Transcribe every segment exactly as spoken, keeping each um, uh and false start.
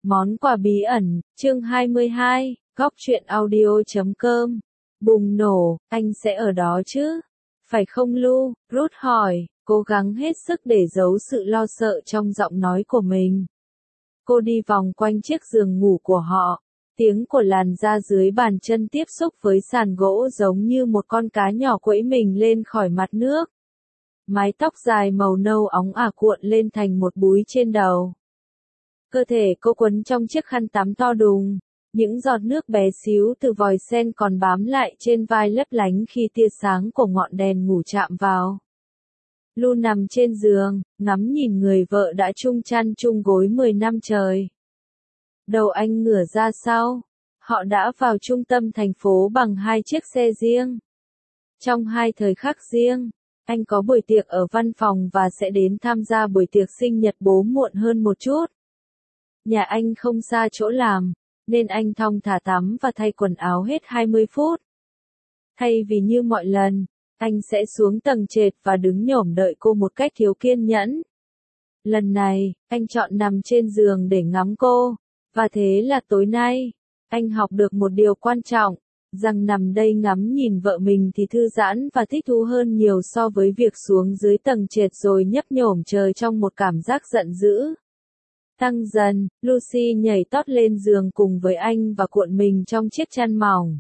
Món quà bí ẩn, chương hai mươi hai, góc truyện audio chấm com. Bùng nổ, anh sẽ ở đó chứ? Phải không Lu? Ruth hỏi, cố gắng hết sức để giấu sự lo sợ trong giọng nói của mình. Cô đi vòng quanh chiếc giường ngủ của họ. Tiếng của làn da dưới bàn chân tiếp xúc với sàn gỗ giống như một con cá nhỏ quẫy mình lên khỏi mặt nước. Mái tóc dài màu nâu óng ả cuộn lên thành một búi trên đầu. Cơ thể cô quấn trong chiếc khăn tắm to đùng, những giọt nước bé xíu từ vòi sen còn bám lại trên vai lấp lánh khi tia sáng của ngọn đèn ngủ chạm vào. Lu nằm trên giường, ngắm nhìn người vợ đã chung chăn chung gối mười năm trời. Đầu anh ngửa ra sau, họ đã vào trung tâm thành phố bằng hai chiếc xe riêng. Trong hai thời khắc riêng, anh có buổi tiệc ở văn phòng và sẽ đến tham gia buổi tiệc sinh nhật bố muộn hơn một chút. Nhà anh không xa chỗ làm, nên anh thong thả tắm và thay quần áo hết hai mươi phút. Thay vì như mọi lần, anh sẽ xuống tầng trệt và đứng nhổm đợi cô một cách thiếu kiên nhẫn. Lần này, anh chọn nằm trên giường để ngắm cô, và thế là tối nay, anh học được một điều quan trọng, rằng nằm đây ngắm nhìn vợ mình thì thư giãn và thích thú hơn nhiều so với việc xuống dưới tầng trệt rồi nhấp nhổm chờ trong một cảm giác giận dữ. Tăng dần, Lucy nhảy tót lên giường cùng với anh và cuộn mình trong chiếc chăn mỏng.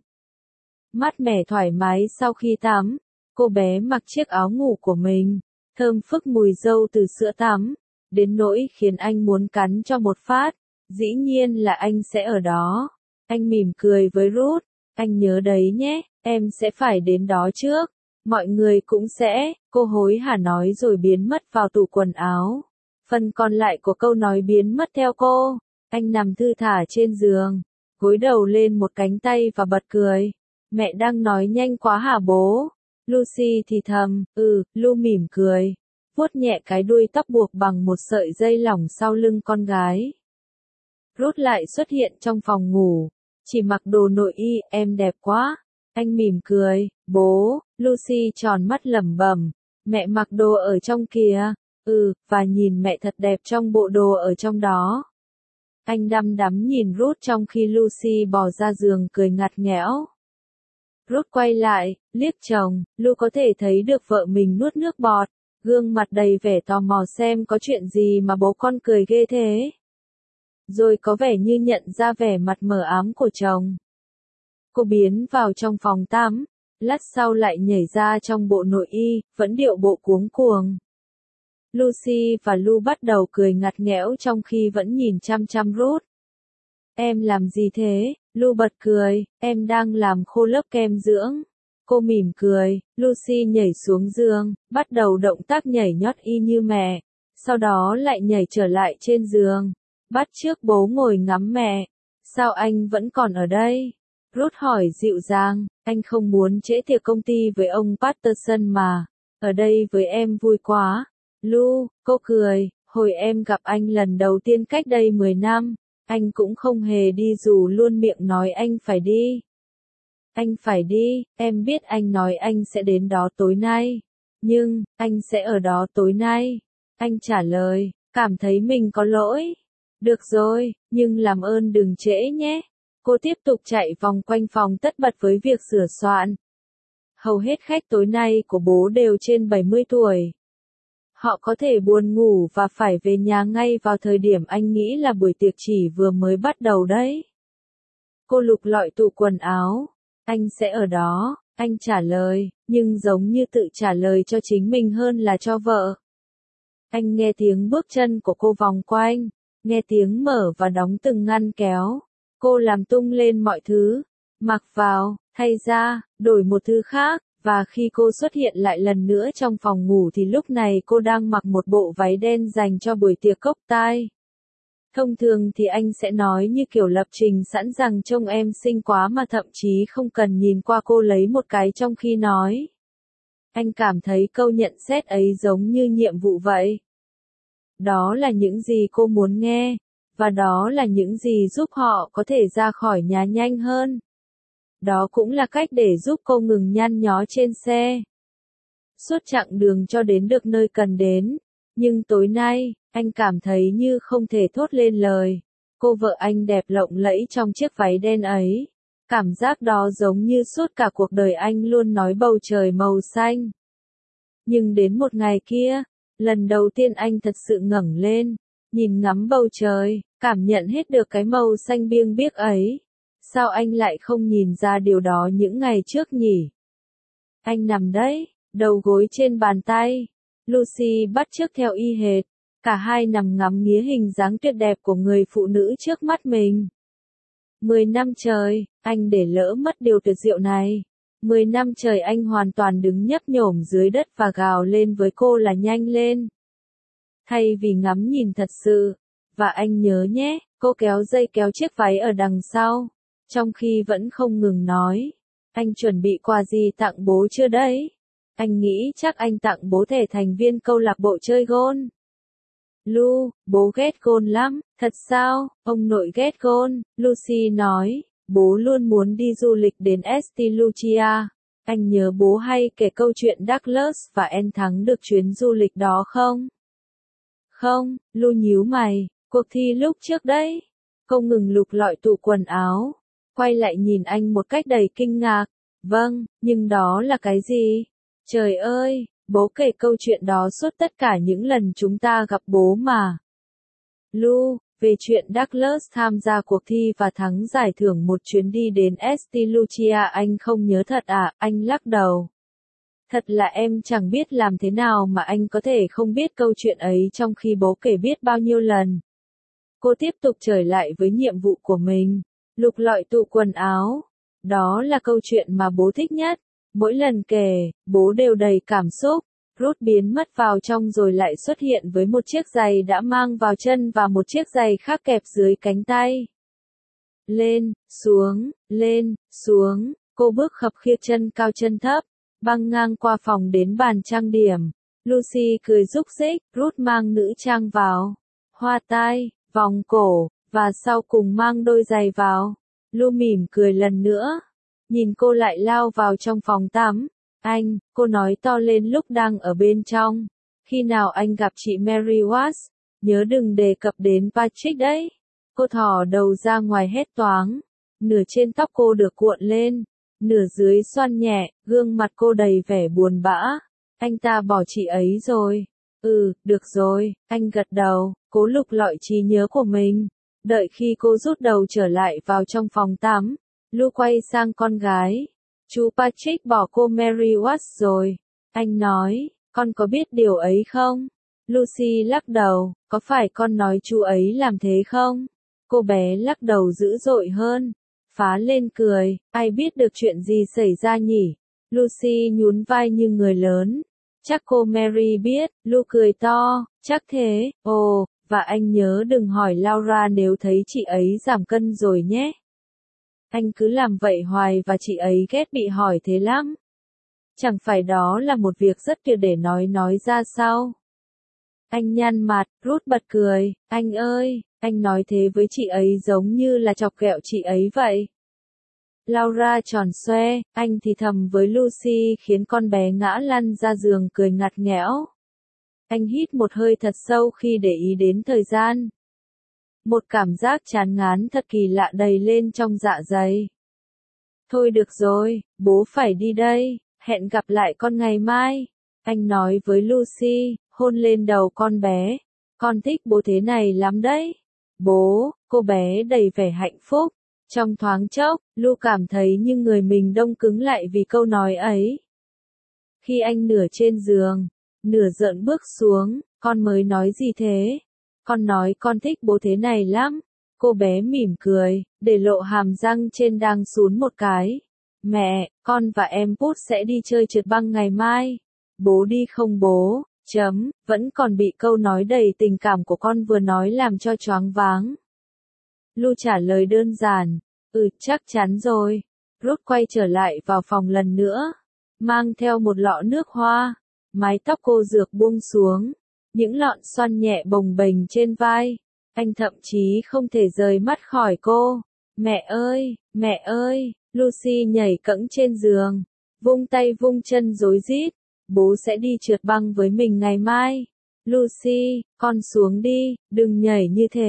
Mát mẻ thoải mái sau khi tắm, cô bé mặc chiếc áo ngủ của mình, thơm phức mùi dâu từ sữa tắm, đến nỗi khiến anh muốn cắn cho một phát. Dĩ nhiên là anh sẽ ở đó. Anh mỉm cười với Ruth, anh nhớ đấy nhé, em sẽ phải đến đó trước. Mọi người cũng sẽ, cô hối hả nói rồi biến mất vào tủ quần áo. Phần còn lại của câu nói biến mất theo cô. Anh nằm thư thả trên giường, gối đầu lên một cánh tay và bật cười. Mẹ đang nói nhanh quá hả bố? Lucy thì thầm, ừ, Lu mỉm cười, vuốt nhẹ cái đuôi tóc buộc bằng một sợi dây lỏng sau lưng con gái. Ruth lại xuất hiện trong phòng ngủ, chỉ mặc đồ nội y, em đẹp quá. Anh mỉm cười, bố, Lucy tròn mắt lẩm bẩm, mẹ mặc đồ ở trong kìa. Ừ, và nhìn mẹ thật đẹp trong bộ đồ ở trong đó. Anh đăm đắm nhìn Ruth trong khi Lucy bò ra giường cười ngặt nghẽo. Ruth quay lại, liếc chồng, Lu có thể thấy được vợ mình nuốt nước bọt, gương mặt đầy vẻ tò mò xem có chuyện gì mà bố con cười ghê thế. Rồi có vẻ như nhận ra vẻ mặt mờ ám của chồng. Cô biến vào trong phòng tắm, lát sau lại nhảy ra trong bộ nội y, vẫn điệu bộ cuống cuồng. Lucy và Lu bắt đầu cười ngặt nghẽo trong khi vẫn nhìn chăm chăm Ruth. Em làm gì thế? Lu bật cười, em đang làm khô lớp kem dưỡng. Cô mỉm cười, Lucy nhảy xuống giường, bắt đầu động tác nhảy nhót y như mẹ, sau đó lại nhảy trở lại trên giường, bắt chước bố ngồi ngắm mẹ. Sao anh vẫn còn ở đây? Ruth hỏi dịu dàng, anh không muốn trễ tiệc công ty với ông Patterson mà, ở đây với em vui quá. Lu, cô cười, hồi em gặp anh lần đầu tiên cách đây mười năm, anh cũng không hề đi dù luôn miệng nói anh phải đi. Anh phải đi, em biết anh nói anh sẽ đến đó tối nay. Nhưng, anh sẽ ở đó tối nay. Anh trả lời, cảm thấy mình có lỗi. Được rồi, nhưng làm ơn đừng trễ nhé. Cô tiếp tục chạy vòng quanh phòng tất bật với việc sửa soạn. Hầu hết khách tối nay của bố đều trên bảy mươi tuổi. Họ có thể buồn ngủ và phải về nhà ngay vào thời điểm anh nghĩ là buổi tiệc chỉ vừa mới bắt đầu đấy. Cô lục lọi tủ quần áo. Anh sẽ ở đó, anh trả lời, nhưng giống như tự trả lời cho chính mình hơn là cho vợ. Anh nghe tiếng bước chân của cô vòng quanh, nghe tiếng mở và đóng từng ngăn kéo. Cô làm tung lên mọi thứ, mặc vào, thay ra, đổi một thứ khác. Và khi cô xuất hiện lại lần nữa trong phòng ngủ thì lúc này cô đang mặc một bộ váy đen dành cho buổi tiệc cốc tai. Thông thường thì anh sẽ nói như kiểu lập trình sẵn rằng trông em xinh quá mà thậm chí không cần nhìn qua cô lấy một cái trong khi nói. Anh cảm thấy câu nhận xét ấy giống như nhiệm vụ vậy. Đó là những gì cô muốn nghe, và đó là những gì giúp họ có thể ra khỏi nhà nhanh hơn. Đó cũng là cách để giúp cô ngừng nhăn nhó trên xe. Suốt chặng đường cho đến được nơi cần đến. Nhưng tối nay, anh cảm thấy như không thể thốt lên lời. Cô vợ anh đẹp lộng lẫy trong chiếc váy đen ấy. Cảm giác đó giống như suốt cả cuộc đời anh luôn nói bầu trời màu xanh. Nhưng đến một ngày kia, lần đầu tiên anh thật sự ngẩng lên, nhìn ngắm bầu trời, cảm nhận hết được cái màu xanh biêng biếc ấy. Sao anh lại không nhìn ra điều đó những ngày trước nhỉ? Anh nằm đấy, đầu gối trên bàn tay. Lucy bắt chước theo y hệt. Cả hai nằm ngắm nghía hình dáng tuyệt đẹp của người phụ nữ trước mắt mình. Mười năm trời, anh để lỡ mất điều tuyệt diệu này. Mười năm trời anh hoàn toàn đứng nhấp nhổm dưới đất và gào lên với cô là nhanh lên. Thay vì ngắm nhìn thật sự. Và anh nhớ nhé, cô kéo dây kéo chiếc váy ở đằng sau. Trong khi vẫn không ngừng nói. Anh chuẩn bị quà gì tặng bố chưa đấy? Anh nghĩ chắc anh tặng bố thẻ thành viên câu lạc bộ chơi gôn. Lu, bố ghét gôn lắm, thật sao? Ông nội ghét gôn, Lucy nói, bố luôn muốn đi du lịch đến Saint Lucia. Anh nhớ bố hay kể câu chuyện Douglas và Anne thắng được chuyến du lịch đó không? Không, Lu nhíu mày, cuộc thi lúc trước đấy. Cô ngừng lục lọi tủ quần áo, quay lại nhìn anh một cách đầy kinh ngạc. Vâng, nhưng đó là cái gì? Trời ơi, bố kể câu chuyện đó suốt tất cả những lần chúng ta gặp bố mà. Lu, về chuyện Douglas tham gia cuộc thi và thắng giải thưởng một chuyến đi đến Saint Lucia anh không nhớ thật à? Anh lắc đầu. Thật là em chẳng biết làm thế nào mà anh có thể không biết câu chuyện ấy trong khi bố kể biết bao nhiêu lần. Cô tiếp tục trở lại với nhiệm vụ của mình, lục lọi tủ quần áo. Đó là câu chuyện mà bố thích nhất. Mỗi lần kể, bố đều đầy cảm xúc. Ruth biến mất vào trong rồi lại xuất hiện với một chiếc giày đã mang vào chân và một chiếc giày khác kẹp dưới cánh tay. Lên, xuống, lên, xuống, cô bước khập khiễng chân cao chân thấp, băng ngang qua phòng đến bàn trang điểm. Lucy cười rúc rích, Ruth mang nữ trang vào, hoa tai, vòng cổ, và sau cùng mang đôi giày vào. Lu mỉm cười lần nữa, nhìn cô lại lao vào trong phòng tắm. Anh, cô nói to lên lúc đang ở bên trong. Khi nào anh gặp chị Mary Watts, nhớ đừng đề cập đến Patrick đấy. Cô thò đầu ra ngoài hét toáng. Nửa trên tóc cô được cuộn lên, nửa dưới xoăn nhẹ, gương mặt cô đầy vẻ buồn bã. Anh ta bỏ chị ấy rồi. Ừ, được rồi, anh gật đầu, cố lục lọi trí nhớ của mình. Đợi khi cô rút đầu trở lại vào trong phòng tắm, Lu quay sang con gái. Chú Patrick bỏ cô Mary Watts rồi. Anh nói, con có biết điều ấy không? Lucy lắc đầu, có phải con nói chú ấy làm thế không? Cô bé lắc đầu dữ dội hơn, phá lên cười, ai biết được chuyện gì xảy ra nhỉ? Lucy nhún vai như người lớn. Chắc cô Mary biết, Lu cười to, chắc thế, ồ, và anh nhớ đừng hỏi Laura nếu thấy chị ấy giảm cân rồi nhé. Anh cứ làm vậy hoài và chị ấy ghét bị hỏi thế lắm. Chẳng phải đó là một việc rất tuyệt để nói nói ra sao? Anh nhăn mặt, Ruth bật cười, anh ơi, anh nói thế với chị ấy giống như là chọc ghẹo chị ấy vậy. Laura tròn xoe, anh thì thầm với Lucy khiến con bé ngã lăn ra giường cười ngặt nghẽo. Anh hít một hơi thật sâu khi để ý đến thời gian. Một cảm giác chán ngán thật kỳ lạ đầy lên trong dạ dày. Thôi được rồi, bố phải đi đây, hẹn gặp lại con ngày mai. Anh nói với Lucy, hôn lên đầu con bé. Con thích bố thế này lắm đấy. Bố, cô bé đầy vẻ hạnh phúc. Trong thoáng chốc, Lu cảm thấy như người mình đông cứng lại vì câu nói ấy. Khi anh nửa trên giường, nửa dợn bước xuống, con mới nói gì thế? Con nói con thích bố thế này lắm. Cô bé mỉm cười, để lộ hàm răng trên đang sún một cái. Mẹ, con và em Put sẽ đi chơi trượt băng ngày mai. Bố đi không bố? Chấm, vẫn còn bị câu nói đầy tình cảm của con vừa nói làm cho choáng váng. Lu trả lời đơn giản, ừ chắc chắn rồi. Ruth quay trở lại vào phòng lần nữa, mang theo một lọ nước hoa. Mái tóc cô rược buông xuống, những lọn xoăn nhẹ bồng bềnh trên vai. Anh thậm chí không thể rời mắt khỏi cô. Mẹ ơi, mẹ ơi, Lucy nhảy cẫng trên giường, vung tay vung chân rối rít. Bố sẽ đi trượt băng với mình ngày mai. Lucy, con xuống đi, đừng nhảy như thế,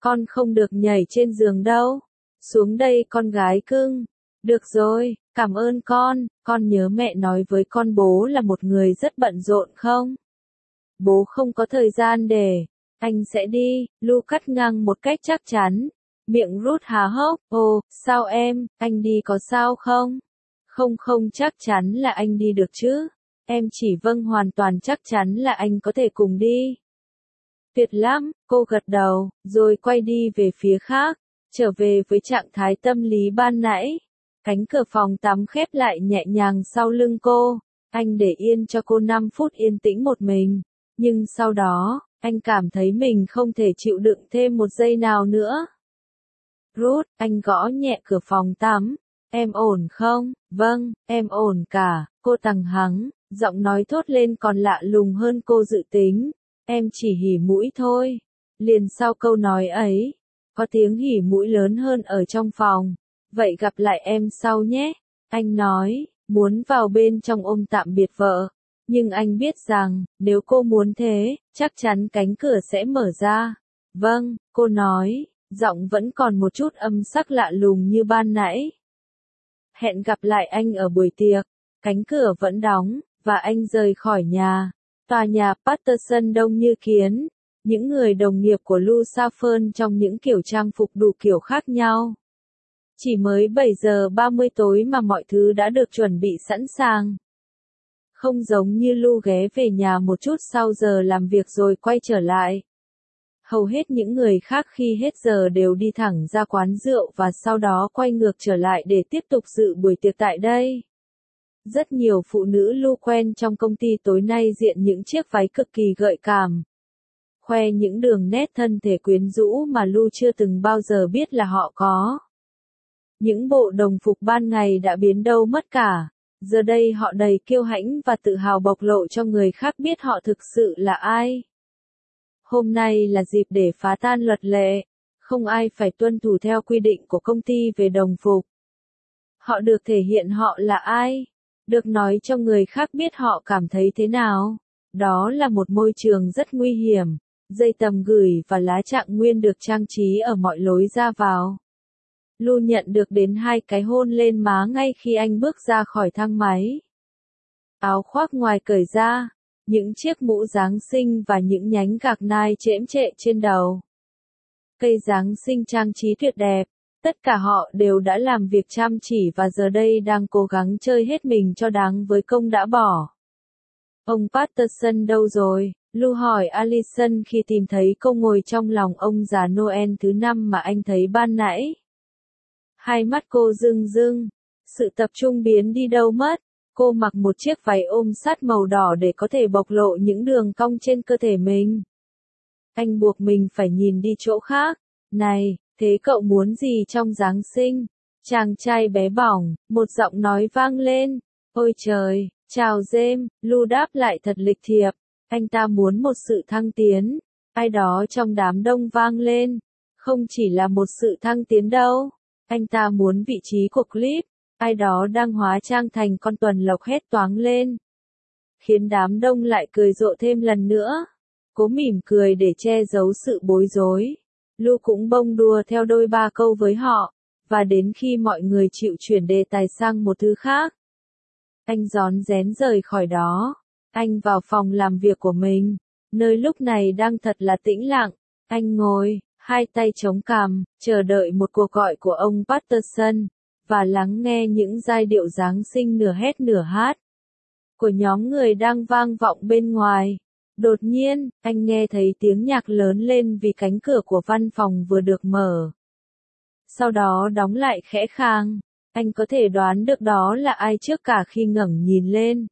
Con không được nhảy trên giường đâu. Xuống đây con gái cưng. Được rồi, cảm ơn con, con nhớ mẹ nói với con bố là một người rất bận rộn không? Bố không có thời gian để, anh sẽ đi, Lu cắt ngang một cách chắc chắn. Miệng Ruth há hốc, ồ, sao em, anh đi có sao không? Không không chắc chắn là anh đi được chứ. Em chỉ vâng hoàn toàn chắc chắn là anh có thể cùng đi. Tuyệt lắm, cô gật đầu, rồi quay đi về phía khác, trở về với trạng thái tâm lý ban nãy. Cánh cửa phòng tắm khép lại nhẹ nhàng sau lưng cô, anh để yên cho cô năm phút yên tĩnh một mình, nhưng sau đó, anh cảm thấy mình không thể chịu đựng thêm một giây nào nữa. Ruth, anh gõ nhẹ cửa phòng tắm, em ổn không? Vâng, em ổn cả, cô tằng hắng, giọng nói thốt lên còn lạ lùng hơn cô dự tính, em chỉ hỉ mũi thôi. Liền sau câu nói ấy, có tiếng hỉ mũi lớn hơn ở trong phòng. Vậy gặp lại em sau nhé, anh nói, muốn vào bên trong ôm tạm biệt vợ. Nhưng anh biết rằng, nếu cô muốn thế, chắc chắn cánh cửa sẽ mở ra. Vâng, cô nói, giọng vẫn còn một chút âm sắc lạ lùng như ban nãy. Hẹn gặp lại anh ở buổi tiệc, cánh cửa vẫn đóng, và anh rời khỏi nhà. Tòa nhà Patterson đông như kiến, những người đồng nghiệp của Lu Saffern trong những kiểu trang phục đủ kiểu khác nhau. Chỉ mới bảy giờ ba mươi tối mà mọi thứ đã được chuẩn bị sẵn sàng. Không giống như Lu ghé về nhà một chút sau giờ làm việc rồi quay trở lại. Hầu hết những người khác khi hết giờ đều đi thẳng ra quán rượu và sau đó quay ngược trở lại để tiếp tục dự buổi tiệc tại đây. Rất nhiều phụ nữ Lu quen trong công ty tối nay diện những chiếc váy cực kỳ gợi cảm. Khoe những đường nét thân thể quyến rũ mà Lu chưa từng bao giờ biết là họ có. Những bộ đồng phục ban ngày đã biến đâu mất cả. Giờ đây họ đầy kiêu hãnh và tự hào bộc lộ cho người khác biết họ thực sự là ai. Hôm nay là dịp để phá tan luật lệ. Không ai phải tuân thủ theo quy định của công ty về đồng phục. Họ được thể hiện họ là ai. Được nói cho người khác biết họ cảm thấy thế nào. Đó là một môi trường rất nguy hiểm. Dây tầm gửi và lá trạng nguyên được trang trí ở mọi lối ra vào. Lu nhận được đến hai cái hôn lên má ngay khi anh bước ra khỏi thang máy. Áo khoác ngoài cởi ra, những chiếc mũ Giáng sinh và những nhánh gạc nai chễm chệ trên đầu. Cây Giáng sinh trang trí tuyệt đẹp, tất cả họ đều đã làm việc chăm chỉ và giờ đây đang cố gắng chơi hết mình cho đáng với công đã bỏ. Ông Patterson đâu rồi? Lu hỏi Allison khi tìm thấy cô ngồi trong lòng ông già Noel thứ năm mà anh thấy ban nãy. Hai mắt cô rưng rưng, sự tập trung biến đi đâu mất. Cô mặc một chiếc váy ôm sát màu đỏ để có thể bộc lộ những đường cong trên cơ thể mình. Anh buộc mình phải nhìn đi chỗ khác. Này, thế cậu muốn gì trong Giáng sinh? Chàng trai bé bỏng, một giọng nói vang lên. Ôi trời, chào James, Lu đáp lại thật lịch thiệp. Anh ta muốn một sự thăng tiến. Ai đó trong đám đông vang lên. Không chỉ là một sự thăng tiến đâu. Anh ta muốn vị trí của clip. Ai đó đang hóa trang thành con tuần lộc hét toáng lên. Khiến đám đông lại cười rộ thêm lần nữa. Cố mỉm cười để che giấu sự bối rối. Lu cũng bông đùa theo đôi ba câu với họ. Và đến khi mọi người chịu chuyển đề tài sang một thứ khác. Anh rón rén rời khỏi đó. Anh vào phòng làm việc của mình. Nơi lúc này đang thật là tĩnh lặng. Anh ngồi, hai tay chống cằm, chờ đợi một cuộc gọi của ông Patterson. Và lắng nghe những giai điệu Giáng sinh nửa hét nửa hát. Của nhóm người đang vang vọng bên ngoài. Đột nhiên, anh nghe thấy tiếng nhạc lớn lên vì cánh cửa của văn phòng vừa được mở. Sau đó đóng lại khẽ khàng. Anh có thể đoán được đó là ai trước cả khi ngẩng nhìn lên.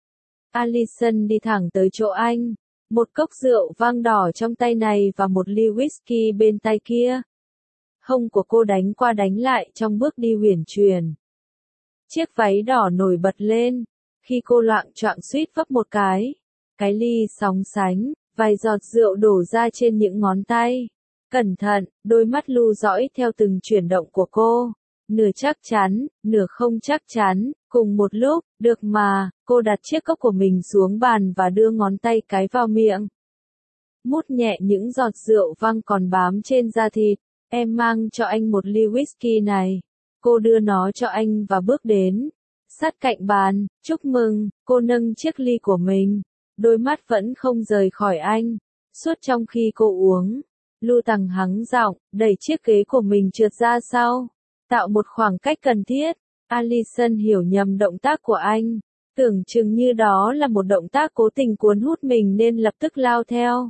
Allison đi thẳng tới chỗ anh. Một cốc rượu vang đỏ trong tay này và một ly whisky bên tay kia. Hông của cô đánh qua đánh lại trong bước đi huyền chuyển. Chiếc váy đỏ nổi bật lên. Khi cô loạng choạng suýt vấp một cái. Cái ly sóng sánh, vài giọt rượu đổ ra trên những ngón tay. Cẩn thận, đôi mắt Lu dõi theo từng chuyển động của cô. Nửa chắc chắn, nửa không chắc chắn, cùng một lúc, được mà, cô đặt chiếc cốc của mình xuống bàn và đưa ngón tay cái vào miệng. mút nhẹ những giọt rượu vang còn bám trên da thịt. Em mang cho anh một ly whisky này. Cô đưa nó cho anh và bước đến sát cạnh bàn. Chúc mừng, cô nâng chiếc ly của mình. Đôi mắt vẫn không rời khỏi anh. Suốt trong khi cô uống, Lu Tằng hắng giọng, đẩy chiếc ghế của mình trượt ra sau, tạo một khoảng cách cần thiết. Alison hiểu nhầm động tác của anh, tưởng chừng như đó là một động tác cố tình cuốn hút mình nên lập tức lao theo.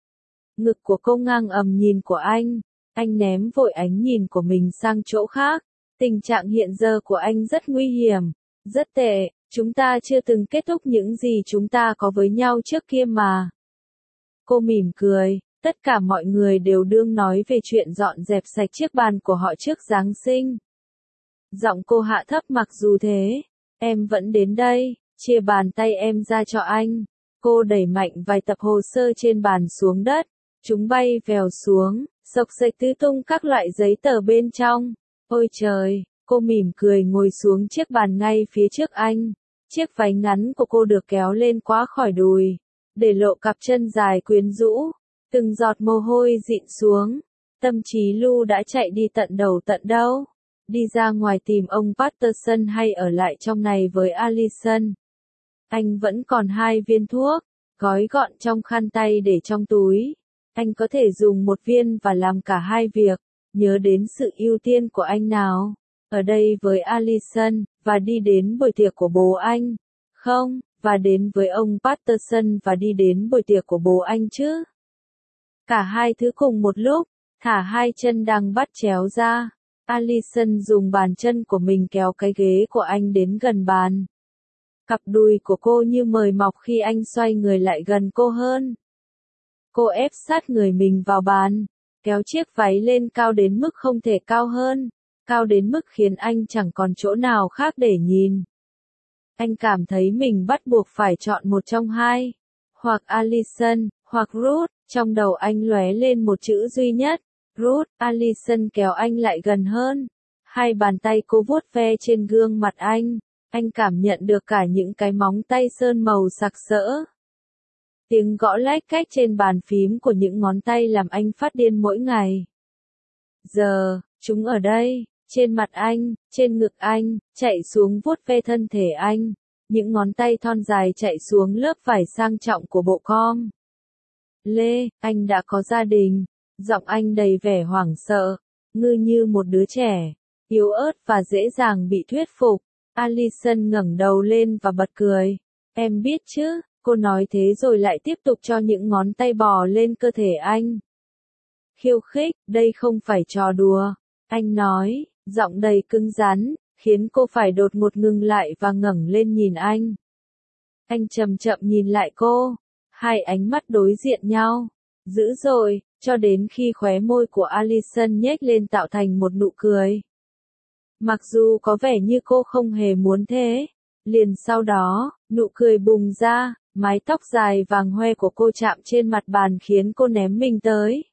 Ngực của cô ngang ầm nhìn của anh, anh ném vội ánh nhìn của mình sang chỗ khác. Tình trạng hiện giờ của anh rất nguy hiểm, rất tệ, chúng ta chưa từng kết thúc những gì chúng ta có với nhau trước kia mà. Cô mỉm cười, tất cả mọi người đều đương nói về chuyện dọn dẹp sạch chiếc bàn của họ trước Giáng sinh. Giọng cô hạ thấp mặc dù thế, em vẫn đến đây, chia bàn tay em ra cho anh. Cô đẩy mạnh vài tập hồ sơ trên bàn xuống đất, chúng bay vèo xuống, xộc xệch tứ tung các loại giấy tờ bên trong. Ôi trời, cô mỉm cười ngồi xuống chiếc bàn ngay phía trước anh. Chiếc váy ngắn của cô được kéo lên quá khỏi đùi, để lộ cặp chân dài quyến rũ, từng giọt mồ hôi dịn xuống. Tâm trí Lu đã chạy đi tận đầu tận đâu, đi ra ngoài tìm ông Patterson hay ở lại trong này với Alison. Anh vẫn còn hai viên thuốc, gói gọn trong khăn tay để trong túi. Anh có thể dùng một viên và làm cả hai việc. Nhớ đến sự ưu tiên của anh nào, ở đây với Alison, và đi đến buổi tiệc của bố anh. Không, và đến với ông Patterson và đi đến buổi tiệc của bố anh chứ. Cả hai thứ cùng một lúc, thả hai chân đang bắt chéo ra. Alison dùng bàn chân của mình kéo cái ghế của anh đến gần bàn. Cặp đùi của cô như mời mọc khi anh xoay người lại gần cô hơn. Cô ép sát người mình vào bàn, kéo chiếc váy lên cao đến mức không thể cao hơn, cao đến mức khiến anh chẳng còn chỗ nào khác để nhìn. Anh cảm thấy mình bắt buộc phải chọn một trong hai, hoặc Alison, hoặc Ruth. Trong đầu anh lóe lên một chữ duy nhất, Ruth. Alison kéo anh lại gần hơn. Hai bàn tay cô vuốt ve trên gương mặt anh, anh cảm nhận được cả những cái móng tay sơn màu sặc sỡ. Tiếng gõ lách cách trên bàn phím của những ngón tay làm anh phát điên mỗi ngày. Giờ, chúng ở đây, trên mặt anh, trên ngực anh, chạy xuống vuốt ve thân thể anh. Những ngón tay thon dài chạy xuống lớp vải sang trọng của bộ com. Lê, anh đã có gia đình. Giọng anh đầy vẻ hoảng sợ, ngư như một đứa trẻ, yếu ớt và dễ dàng bị thuyết phục. Alison ngẩng đầu lên và bật cười. Em biết chứ, cô nói thế rồi lại tiếp tục cho những ngón tay bò lên cơ thể anh. Khiêu khích, đây không phải trò đùa. Anh nói, giọng đầy cứng rắn, khiến cô phải đột ngột ngừng lại và ngẩng lên nhìn anh. Anh chậm chậm nhìn lại cô, hai ánh mắt đối diện nhau, dữ dội, cho đến khi khóe môi của Alison nhếch lên tạo thành một nụ cười. Mặc dù có vẻ như cô không hề muốn thế, liền sau đó, nụ cười bùng ra, mái tóc dài vàng hoe của cô chạm trên mặt bàn khiến cô ném mình tới.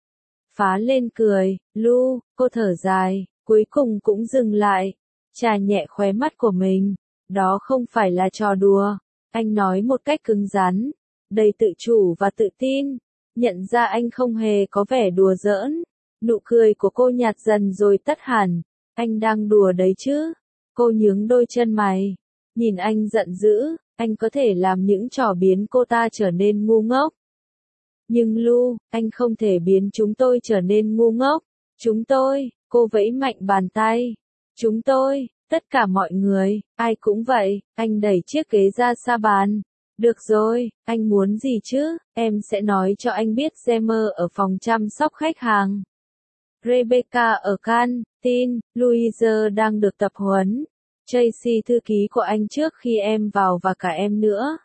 Phá lên cười, Lu, cô thở dài, cuối cùng cũng dừng lại, chà nhẹ khóe mắt của mình. Đó không phải là trò đùa, anh nói một cách cứng rắn, đầy tự chủ và tự tin. Nhận ra anh không hề có vẻ đùa giỡn. Nụ cười của cô nhạt dần rồi tắt hẳn. Anh đang đùa đấy chứ? Cô nhướng đôi chân mày. Nhìn anh giận dữ, anh có thể làm những trò biến cô ta trở nên ngu ngốc. Nhưng Lu, anh không thể biến chúng tôi trở nên ngu ngốc. Chúng tôi, cô vẫy mạnh bàn tay. Chúng tôi, tất cả mọi người, ai cũng vậy. Anh đẩy chiếc ghế ra xa bàn. Được rồi, anh muốn gì chứ? Em sẽ nói cho anh biết Gemmer ở phòng chăm sóc khách hàng. Rebecca ở canteen, Louise đang được tập huấn. Tracy thư ký của anh trước khi em vào và cả em nữa.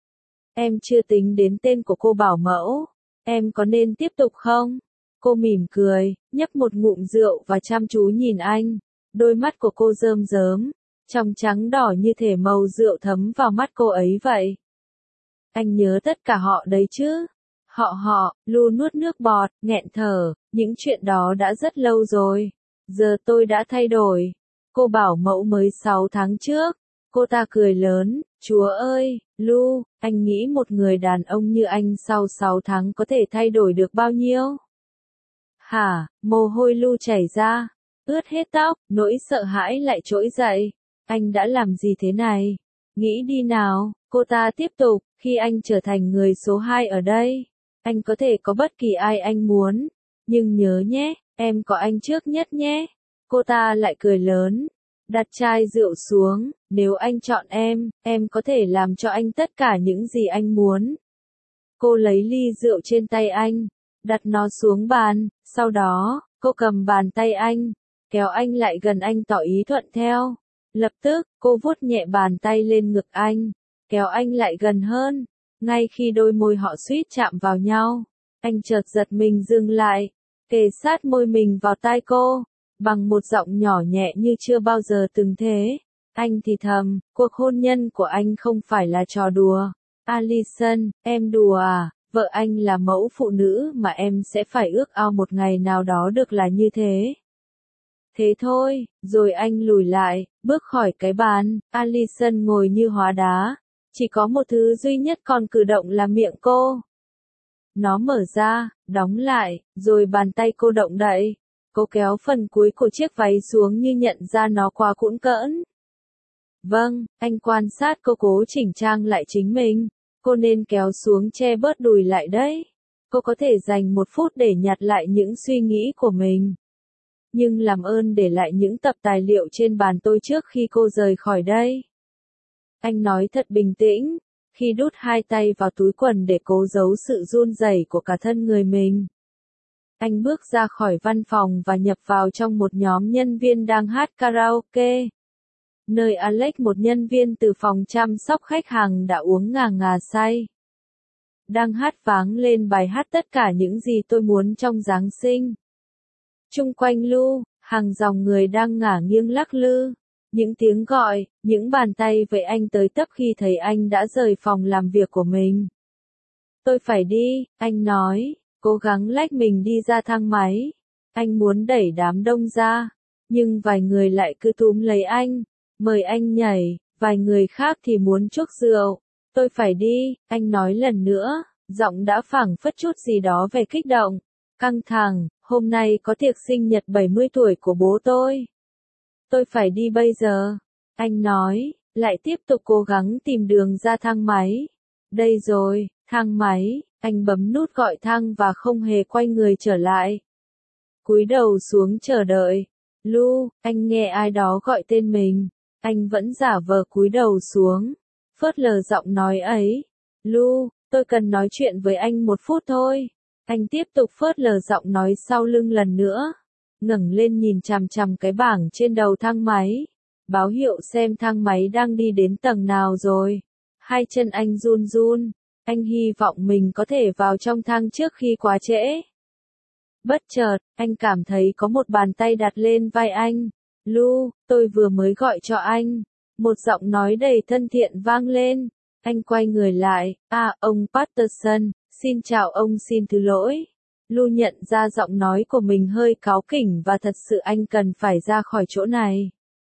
Em chưa tính đến tên của cô bảo mẫu. Em có nên tiếp tục không? Cô mỉm cười, nhấp một ngụm rượu và chăm chú nhìn anh. Đôi mắt của cô rơm rớm, trong trắng đỏ như thể màu rượu thấm vào mắt cô ấy vậy. Anh nhớ tất cả họ đấy chứ? Họ họ, Lu nuốt nước bọt, nghẹn thở, những chuyện đó đã rất lâu rồi. Giờ tôi đã thay đổi. Cô bảo mẫu mới sáu tháng trước. Cô ta cười lớn, Chúa ơi, Lu, anh nghĩ một người đàn ông như anh sau sáu tháng có thể thay đổi được bao nhiêu? Hả, mồ hôi Lu chảy ra, ướt hết tóc, nỗi sợ hãi lại trỗi dậy. Anh đã làm gì thế này? Nghĩ đi nào, cô ta tiếp tục, khi anh trở thành người số hai ở đây, anh có thể có bất kỳ ai anh muốn. Nhưng nhớ nhé, em có anh trước nhất nhé. Cô ta lại cười lớn, đặt chai rượu xuống, nếu anh chọn em, em có thể làm cho anh tất cả những gì anh muốn. Cô lấy ly rượu trên tay anh, đặt nó xuống bàn, sau đó, cô cầm bàn tay anh, kéo anh lại gần anh tỏ ý thuận theo. Lập tức, cô vuốt nhẹ bàn tay lên ngực anh, kéo anh lại gần hơn. Ngay khi đôi môi họ suýt chạm vào nhau, anh chợt giật mình dừng lại, kề sát môi mình vào tai cô, bằng một giọng nhỏ nhẹ như chưa bao giờ từng thế. Anh thì thầm, cuộc hôn nhân của anh không phải là trò đùa. Alison, em đùa à? Vợ anh là mẫu phụ nữ mà em sẽ phải ước ao một ngày nào đó được là như thế. Thế thôi, rồi anh lùi lại, bước khỏi cái bàn. Alison ngồi như hóa đá. Chỉ có một thứ duy nhất còn cử động là miệng cô. Nó mở ra, đóng lại, rồi bàn tay cô động đậy. Cô kéo phần cuối của chiếc váy xuống như nhận ra nó quá cũn cỡn. Vâng, anh quan sát cô cố chỉnh trang lại chính mình. Cô nên kéo xuống che bớt đùi lại đấy. Cô có thể dành một phút để nhặt lại những suy nghĩ của mình. Nhưng làm ơn để lại những tập tài liệu trên bàn tôi trước khi cô rời khỏi đây. Anh nói thật bình tĩnh, khi đút hai tay vào túi quần để cố giấu sự run rẩy của cả thân người mình. Anh bước ra khỏi văn phòng và nhập vào trong một nhóm nhân viên đang hát karaoke. Nơi Alex, một nhân viên từ phòng chăm sóc khách hàng đã uống ngà ngà say, đang hát váng lên bài hát tất cả những gì tôi muốn trong Giáng sinh. Chung quanh Lu, hàng dòng người đang ngả nghiêng lắc lư. Những tiếng gọi, những bàn tay vẫy anh tới tấp khi thấy anh đã rời phòng làm việc của mình. Tôi phải đi, anh nói, cố gắng lách mình đi ra thang máy. Anh muốn đẩy đám đông ra, nhưng vài người lại cứ túm lấy anh, mời anh nhảy, vài người khác thì muốn chuốc rượu. Tôi phải đi, anh nói lần nữa, giọng đã phảng phất chút gì đó về kích động, căng thẳng. Hôm nay có tiệc sinh nhật bảy mươi tuổi của bố tôi. Tôi phải đi bây giờ, anh nói, lại tiếp tục cố gắng tìm đường ra thang máy. Đây rồi, thang máy, anh bấm nút gọi thang và không hề quay người trở lại. Cúi đầu xuống chờ đợi. Lu, anh nghe ai đó gọi tên mình. Anh vẫn giả vờ cúi đầu xuống, phớt lờ giọng nói ấy. Lu, tôi cần nói chuyện với anh một phút thôi. Anh tiếp tục phớt lờ giọng nói sau lưng lần nữa, ngẩng lên nhìn chằm chằm cái bảng trên đầu thang máy, báo hiệu xem thang máy đang đi đến tầng nào rồi. Hai chân anh run run, anh hy vọng mình có thể vào trong thang trước khi quá trễ. Bất chợt, anh cảm thấy có một bàn tay đặt lên vai anh. Lu, tôi vừa mới gọi cho anh. Một giọng nói đầy thân thiện vang lên. Anh quay người lại, à, ông Patterson, xin chào ông, xin thứ lỗi. Lu nhận ra giọng nói của mình hơi cáu kỉnh và thật sự anh cần phải ra khỏi chỗ này.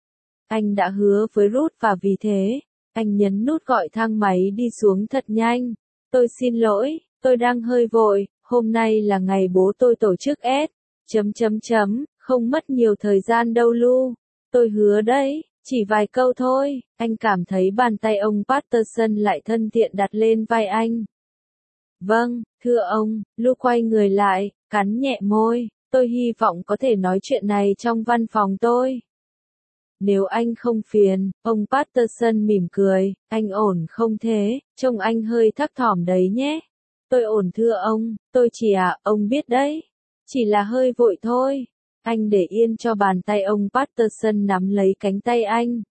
Anh đã hứa với Ruth và vì thế, anh nhấn nút gọi thang máy đi xuống thật nhanh. Tôi xin lỗi, tôi đang hơi vội, hôm nay là ngày bố tôi tổ chức S. Chấm chấm chấm, không mất nhiều thời gian đâu Lu. Tôi hứa đấy. Chỉ vài câu thôi, anh cảm thấy bàn tay ông Patterson lại thân thiện đặt lên vai anh. Vâng, thưa ông, Lu quay người lại, cắn nhẹ môi, tôi hy vọng có thể nói chuyện này trong văn phòng tôi. Nếu anh không phiền, ông Patterson mỉm cười, anh ổn không thế, trông anh hơi thấp thỏm đấy nhé. Tôi ổn thưa ông, tôi chỉ à, ông biết đấy. Chỉ là hơi vội thôi. Anh để yên cho bàn tay ông Patterson nắm lấy cánh tay anh.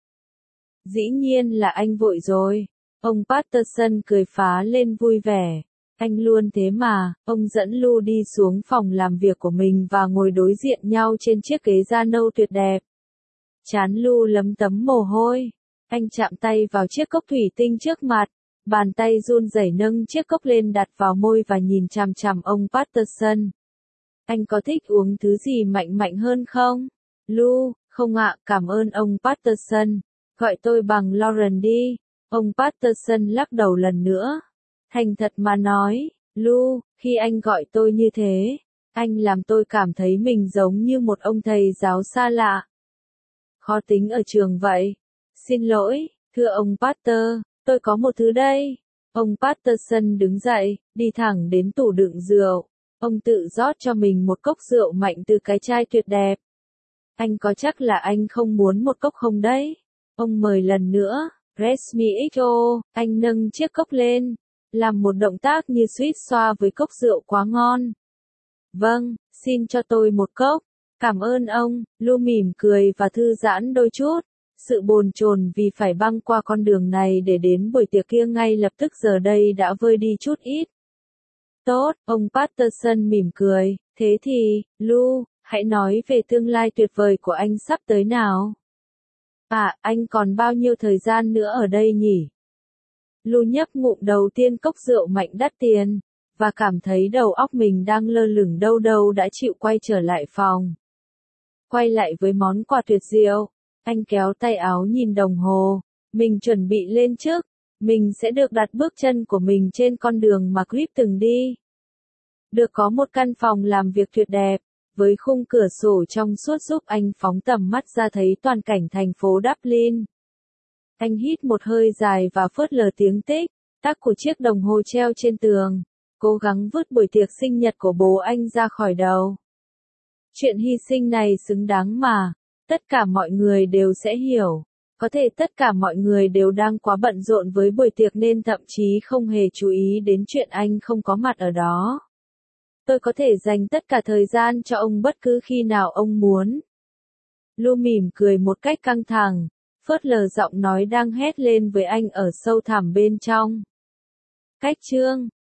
Dĩ nhiên là anh vội rồi. Ông Patterson cười phá lên vui vẻ. Anh luôn thế mà. Ông dẫn Lu đi xuống phòng làm việc của mình và ngồi đối diện nhau trên chiếc ghế da nâu tuyệt đẹp. Trán Lu lấm tấm mồ hôi. Anh chạm tay vào chiếc cốc thủy tinh trước mặt. Bàn tay run rẩy nâng chiếc cốc lên đặt vào môi và nhìn chằm chằm ông Patterson. Anh có thích uống thứ gì mạnh mạnh hơn không? Lu, không ạ, cảm ơn ông Patterson. Gọi tôi bằng Lauren đi. Ông Patterson lắc đầu lần nữa. Thành thật mà nói, Lu, khi anh gọi tôi như thế, anh làm tôi cảm thấy mình giống như một ông thầy giáo xa lạ. Khó tính ở trường vậy. Xin lỗi, thưa ông Patter, tôi có một thứ đây. Ông Patterson đứng dậy, đi thẳng đến tủ đựng rượu. Ông tự rót cho mình một cốc rượu mạnh từ cái chai tuyệt đẹp. Anh có chắc là anh không muốn một cốc không đấy? Ông mời lần nữa. Resmi ích ô, anh nâng chiếc cốc lên, làm một động tác như suýt xoa với cốc rượu quá ngon. Vâng, xin cho tôi một cốc. Cảm ơn ông, Lu mỉm cười và thư giãn đôi chút. Sự bồn chồn vì phải băng qua con đường này để đến buổi tiệc kia ngay lập tức giờ đây đã vơi đi chút ít. Tốt, ông Patterson mỉm cười, thế thì, Lu, hãy nói về tương lai tuyệt vời của anh sắp tới nào. À, anh còn bao nhiêu thời gian nữa ở đây nhỉ? Lu nhấp ngụm đầu tiên cốc rượu mạnh đắt tiền, và cảm thấy đầu óc mình đang lơ lửng đâu đâu đã chịu quay trở lại phòng. Quay lại với món quà tuyệt diệu, anh kéo tay áo nhìn đồng hồ, mình chuẩn bị lên trước, mình sẽ được đặt bước chân của mình trên con đường mà Grip từng đi. Được có một căn phòng làm việc tuyệt đẹp, với khung cửa sổ trong suốt giúp anh phóng tầm mắt ra thấy toàn cảnh thành phố Dublin. Anh hít một hơi dài và phớt lờ tiếng tích tắc của chiếc đồng hồ treo trên tường, cố gắng vứt buổi tiệc sinh nhật của bố anh ra khỏi đầu. Chuyện hy sinh này xứng đáng mà, tất cả mọi người đều sẽ hiểu. Có thể tất cả mọi người đều đang quá bận rộn với buổi tiệc nên thậm chí không hề chú ý đến chuyện anh không có mặt ở đó. Tôi có thể dành tất cả thời gian cho ông bất cứ khi nào ông muốn. Lu mỉm cười một cách căng thẳng, phớt lờ giọng nói đang hét lên với anh ở sâu thẳm bên trong. Cách chương